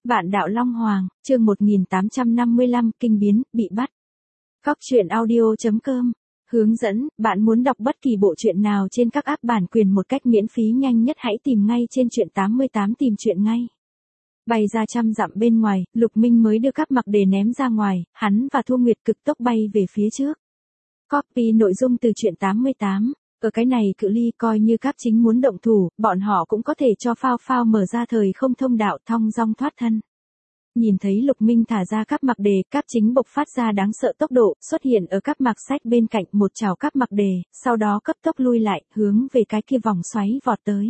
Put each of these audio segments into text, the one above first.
Vạn đạo Long Hoàng, chương 1855, kinh biến, bị bắt. Cóc truyện audio.com. Hướng dẫn, bạn muốn đọc bất kỳ bộ truyện nào trên các app bản quyền một cách miễn phí nhanh nhất hãy tìm ngay trên truyện 88 tìm truyện ngay. Bay ra trăm dặm bên ngoài, Lục Minh mới đưa Cáp Mặc Đề ném ra ngoài, hắn và Thu Nguyệt cực tốc bay về phía trước. Copy nội dung từ truyện 88. Ở cái này cự ly coi như Cáp Chính muốn động thủ, bọn họ cũng có thể cho Phao Phao mở ra thời không thông đạo thong dong thoát thân. Nhìn thấy Lục Minh thả ra Cáp Mặc Đề, Cáp Chính bộc phát ra đáng sợ tốc độ, xuất hiện ở Cáp Mặc Sách bên cạnh một chảo Cáp Mặc Đề, sau đó cấp tốc lui lại, hướng về cái kia vòng xoáy vọt tới.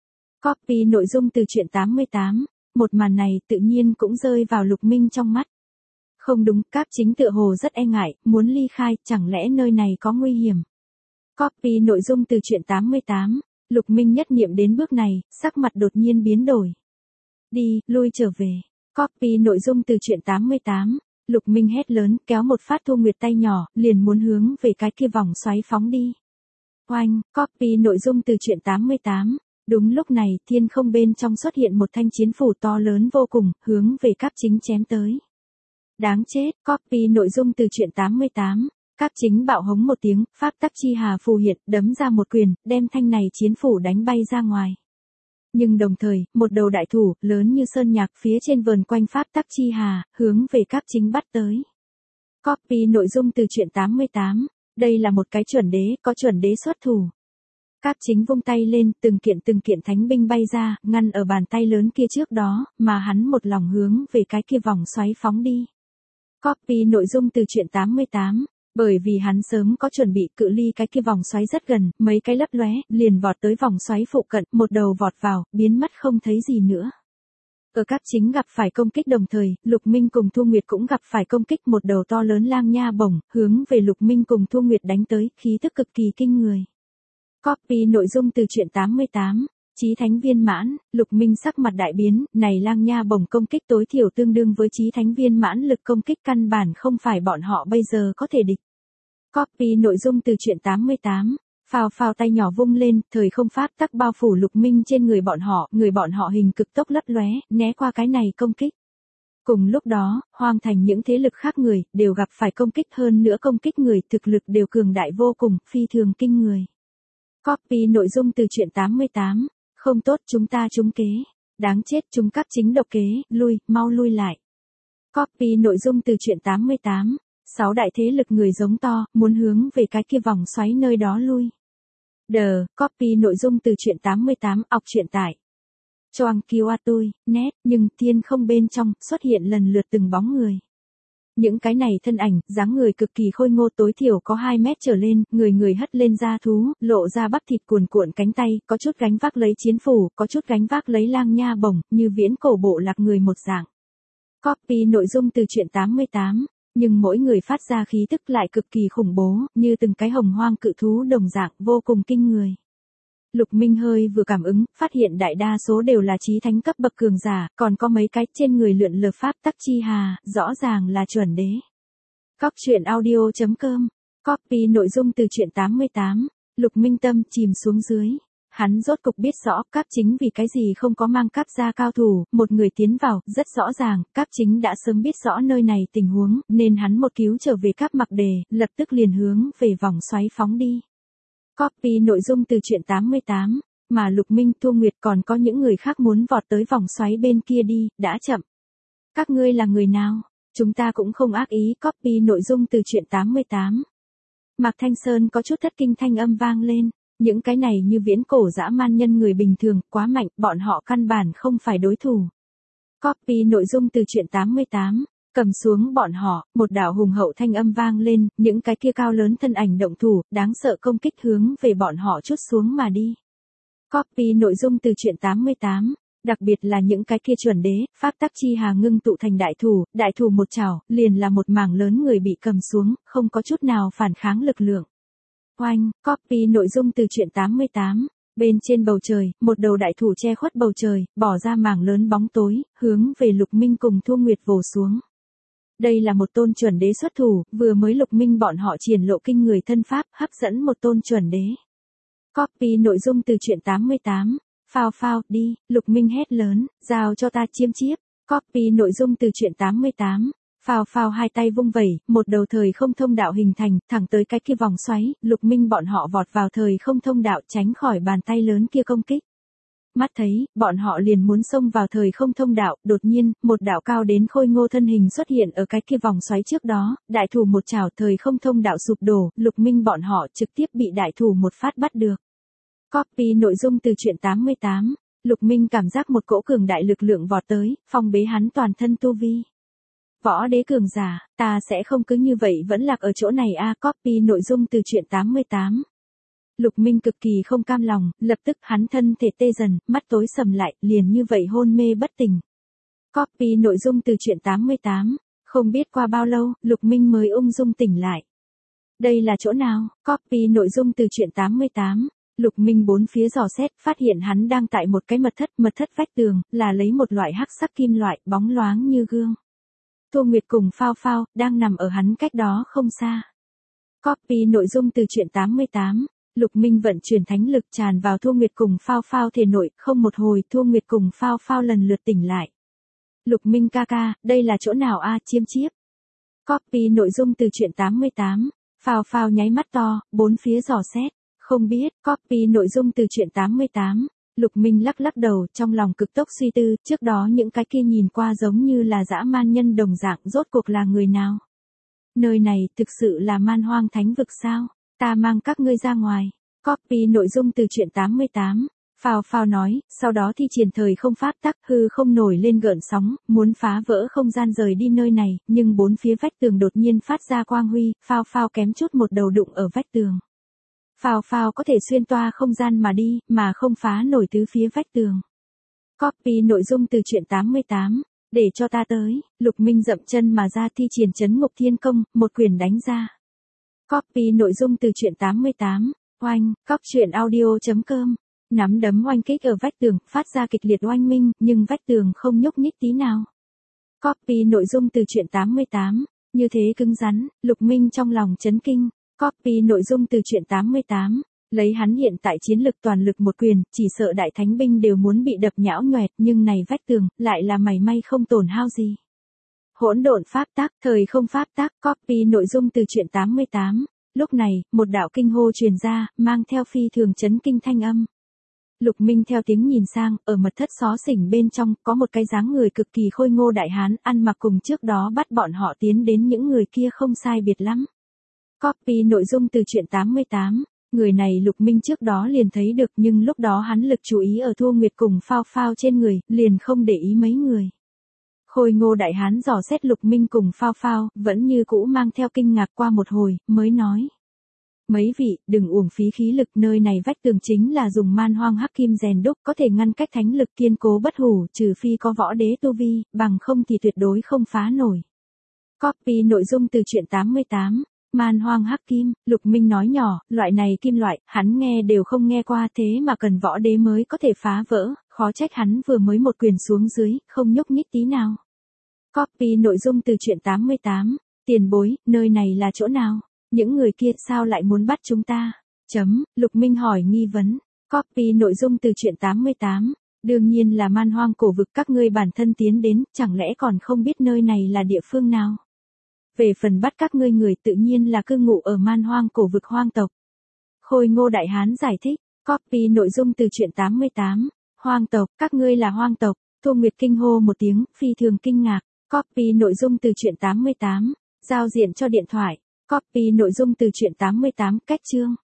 Copy nội dung từ truyện 88. Một màn này tự nhiên cũng rơi vào Lục Minh trong mắt. Không đúng, Cáp Chính tựa hồ rất e ngại, muốn ly khai, chẳng lẽ nơi này có nguy hiểm. Copy nội dung từ truyện 88. Lục Minh nhất niệm đến bước này, sắc mặt đột nhiên biến đổi. Đi, lui trở về. Copy nội dung từ truyện 88. Lục Minh hét lớn, kéo một phát Thu Nguyệt tay nhỏ, liền muốn hướng về cái kia vòng xoáy phóng đi. Oanh, copy nội dung từ truyện 88. Đúng lúc này, thiên không bên trong xuất hiện một thanh chiến phủ to lớn vô cùng, hướng về Cáp Chính chém tới. Đáng chết, copy nội dung từ truyện 88. Cáp Chính bạo hống một tiếng, pháp tắc chi hà phù hiện, đấm ra một quyền, đem thanh này chiến phủ đánh bay ra ngoài. Nhưng đồng thời, một đầu đại thủ, lớn như sơn nhạc phía trên vờn quanh pháp tắc chi hà, hướng về Cáp Chính bắt tới. Copy nội dung từ truyện 88. Đây là một cái chuẩn đế, có chuẩn đế xuất thủ. Cáp Chính vung tay lên, từng kiện thánh binh bay ra, ngăn ở bàn tay lớn kia trước đó, mà hắn một lòng hướng về cái kia vòng xoáy phóng đi. Copy nội dung từ truyện 88. Bởi vì hắn sớm có chuẩn bị, cự ly cái kia vòng xoáy rất gần, mấy cái lấp lóe, liền vọt tới vòng xoáy phụ cận, một đầu vọt vào, biến mất không thấy gì nữa. Ở Cáp Chính gặp phải công kích đồng thời, Lục Minh cùng Thu Nguyệt cũng gặp phải công kích, một đầu to lớn lang nha bổng, hướng về Lục Minh cùng Thu Nguyệt đánh tới, khí tức cực kỳ kinh người. Copy nội dung từ truyện 88. Chí Thánh viên mãn, Lục Minh sắc mặt đại biến, này lang nha bổng công kích tối thiểu tương đương với Chí Thánh viên mãn lực công kích căn bản không phải bọn họ bây giờ có thể địch. Copy nội dung từ truyện 88. Phao Phao tay nhỏ vung lên, thời không pháp tắc bao phủ Lục Minh trên người bọn họ hình cực tốc lấp lóe, né qua cái này công kích. Cùng lúc đó, hoang thành những thế lực khác người, đều gặp phải công kích, hơn nữa công kích người thực lực đều cường đại vô cùng, phi thường kinh người. Copy nội dung từ truyện 88. Không tốt, chúng ta trúng kế. Đáng chết, chúng Cáp Chính độc kế, mau lui lại. Copy nội dung từ truyện 88. 6 đại thế lực người giống to, muốn hướng về cái kia vòng xoáy nơi đó lui. Copy nội dung từ truyện 88, ọc truyện tải. Choang Kiwa tôi, net, nhưng thiên không bên trong, xuất hiện lần lượt từng bóng người. Những cái này thân ảnh, dáng người cực kỳ khôi ngô, tối thiểu có 2 mét trở lên, người hất lên da thú, lộ ra bắp thịt cuồn cuộn cánh tay, có chút gánh vác lấy chiến phủ, có chút gánh vác lấy lang nha bổng, như viễn cổ bộ lạc người một dạng. Copy nội dung từ truyện 88. Nhưng mỗi người phát ra khí tức lại cực kỳ khủng bố, như từng cái hồng hoang cự thú đồng dạng, vô cùng kinh người. Lục Minh hơi vừa cảm ứng, phát hiện đại đa số đều là chí thánh cấp bậc cường giả, còn có mấy cái trên người lượn lờ pháp tắc chi hà, rõ ràng là chuẩn đế. Cóc truyện audio.com. Copy nội dung từ truyện 88. Lục Minh tâm chìm xuống dưới. Hắn rốt cục biết rõ Cáp Chính vì cái gì không có mang Cáp gia cao thủ, một người tiến vào, rất rõ ràng, Cáp Chính đã sớm biết rõ nơi này tình huống, nên hắn một cứu trở về Cáp Mặc Đề, lập tức liền hướng về vòng xoáy phóng đi. Copy nội dung từ truyện 88. Mà Lục Minh, Thu Nguyệt còn có những người khác muốn vọt tới vòng xoáy bên kia đi, đã chậm. Các ngươi là người nào? Chúng ta cũng không ác ý. Copy nội dung từ truyện 88. Mạc Thanh Sơn có chút thất kinh, thanh âm vang lên. Những cái này như viễn cổ dã man nhân người bình thường, quá mạnh, bọn họ căn bản không phải đối thủ. Copy nội dung từ truyện 88. Cầm xuống bọn họ, một đạo hùng hậu thanh âm vang lên, những cái kia cao lớn thân ảnh động thủ, đáng sợ công kích hướng về bọn họ trút xuống mà đi. Copy nội dung từ truyện 88. Đặc biệt là những cái kia chuẩn đế, pháp tắc chi hà ngưng tụ thành đại thủ một chảo, liền là một mảng lớn người bị cầm xuống, không có chút nào phản kháng lực lượng. Oanh, copy nội dung từ truyện 88. Bên trên bầu trời, một đầu đại thủ che khuất bầu trời, bỏ ra mảng lớn bóng tối, hướng về Lục Minh cùng Thu Nguyệt vồ xuống. Đây là một tôn chuẩn đế xuất thủ, vừa mới Lục Minh bọn họ triển lộ kinh người thân pháp, hấp dẫn một tôn chuẩn đế. Copy nội dung từ truyện 88. Phao Phao, đi, Lục Minh hét lớn, giao cho ta chiếm chiếp. Copy nội dung từ truyện 88. Phào phào hai tay vung vẩy, một đầu thời không thông đạo hình thành, thẳng tới cái kia vòng xoáy, Lục Minh bọn họ vọt vào thời không thông đạo tránh khỏi bàn tay lớn kia công kích. Mắt thấy, bọn họ liền muốn xông vào thời không thông đạo, đột nhiên, một đạo cao đến khôi ngô thân hình xuất hiện ở cái kia vòng xoáy trước đó, đại thủ một chảo thời không thông đạo sụp đổ, Lục Minh bọn họ trực tiếp bị đại thủ một phát bắt được. Copy nội dung từ truyện 88. Lục Minh cảm giác một cỗ cường đại lực lượng vọt tới, phong bế hắn toàn thân tu vi. Võ đế cường giả, ta sẽ không cứ như vậy vẫn lạc ở chỗ này a. Copy nội dung từ truyện 88. Lục Minh cực kỳ không cam lòng, lập tức hắn thân thể tê dần, mắt tối sầm lại, liền như vậy hôn mê bất tỉnh. Copy nội dung từ truyện 88. Không biết qua bao lâu, Lục Minh mới ung dung tỉnh lại. Đây là chỗ nào? Copy nội dung từ truyện 88. Lục Minh bốn phía dò xét, phát hiện hắn đang tại một cái mật thất vách tường, là lấy một loại hắc sắc kim loại, bóng loáng như gương. Thu Nguyệt cùng Phao Phao, đang nằm ở hắn cách đó không xa. Copy nội dung từ truyện 88. Lục Minh vận chuyển thánh lực tràn vào Thu Nguyệt cùng Phao Phao thể nội, không một hồi Thu Nguyệt cùng Phao Phao lần lượt tỉnh lại. Lục Minh ca ca, đây là chỗ nào a? Chiêm chiếp. Copy nội dung từ truyện 88. Phao Phao nháy mắt to, bốn phía dò xét. Không biết. Copy nội dung từ truyện 88. Lục Minh lắc lắc đầu, trong lòng cực tốc suy tư, trước đó những cái kia nhìn qua giống như là dã man nhân đồng dạng, rốt cuộc là người nào? Nơi này thực sự là man hoang thánh vực sao? Ta mang các ngươi ra ngoài. Copy nội dung từ truyện 88. Phao Phao nói, sau đó thi triển thời không pháp tắc, hư không nổi lên gợn sóng, muốn phá vỡ không gian rời đi nơi này, nhưng bốn phía vách tường đột nhiên phát ra quang huy, Phao Phao kém chút một đầu đụng ở vách tường. Phao Phao có thể xuyên toa không gian mà đi, mà không phá nổi tứ phía vách tường. Copy nội dung từ truyện 88. Để cho ta tới. Lục Minh dậm chân mà ra thi triển chấn ngục thiên công, một quyền đánh ra. Copy nội dung từ truyện 88. Oanh, coctruyện.audio.com. Nắm đấm oanh kích ở vách tường, phát ra kịch liệt oanh minh, nhưng vách tường không nhúc nhích tí nào. Copy nội dung từ truyện 88. Như thế cứng rắn, Lục Minh trong lòng chấn kinh. Copy nội dung từ truyện 88. Lấy hắn hiện tại chiến lực toàn lực một quyền, chỉ sợ đại thánh binh đều muốn bị đập nhão nhoẹt, nhưng này vách tường, lại là mảy may không tổn hao gì. Hỗn độn pháp tắc, thời không pháp tắc. Copy nội dung từ truyện 88. Lúc này, một đạo kinh hô truyền ra, mang theo phi thường chấn kinh thanh âm. Lục Minh theo tiếng nhìn sang, ở mật thất xó xỉnh bên trong, có một cái dáng người cực kỳ khôi ngô đại hán, ăn mặc cùng trước đó bắt bọn họ tiến đến những người kia không sai biệt lắm. Copy nội dung từ truyện 88. Người này Lục Minh trước đó liền thấy được, nhưng lúc đó hắn lực chú ý ở Thu Nguyệt cùng Phao Phao trên người, liền không để ý mấy người. Khôi ngô đại hán dò xét Lục Minh cùng Phao Phao, vẫn như cũ mang theo kinh ngạc, qua một hồi, mới nói. Mấy vị, đừng uổng phí khí lực, nơi này vách tường chính là dùng man hoang hắc kim rèn đúc, có thể ngăn cách thánh lực kiên cố bất hủ, trừ phi có võ đế tu vi, bằng không thì tuyệt đối không phá nổi. Copy nội dung từ truyện 88. Man hoang hắc kim. Lục Minh nói nhỏ, loại này kim loại, hắn nghe đều không nghe qua, thế mà cần võ đế mới có thể phá vỡ, khó trách hắn vừa mới một quyền xuống dưới, không nhúc nhích tí nào. Copy nội dung từ truyện 88. Tiền bối, nơi này là chỗ nào? Những người kia sao lại muốn bắt chúng ta? Lục Minh hỏi nghi vấn. Copy nội dung từ truyện 88. Đương nhiên là man hoang cổ vực, các ngươi bản thân tiến đến, chẳng lẽ còn không biết nơi này là địa phương nào? Về phần bắt các ngươi người tự nhiên là cư ngụ ở man hoang cổ vực hoang tộc. Khôi ngô đại hán giải thích. Copy nội dung từ truyện 88. Hoang tộc, các ngươi là hoang tộc. Thu Nguyệt kinh hô một tiếng, phi thường kinh ngạc. Copy nội dung từ truyện 88. Giao diện cho điện thoại. Copy nội dung từ truyện 88, cách chương.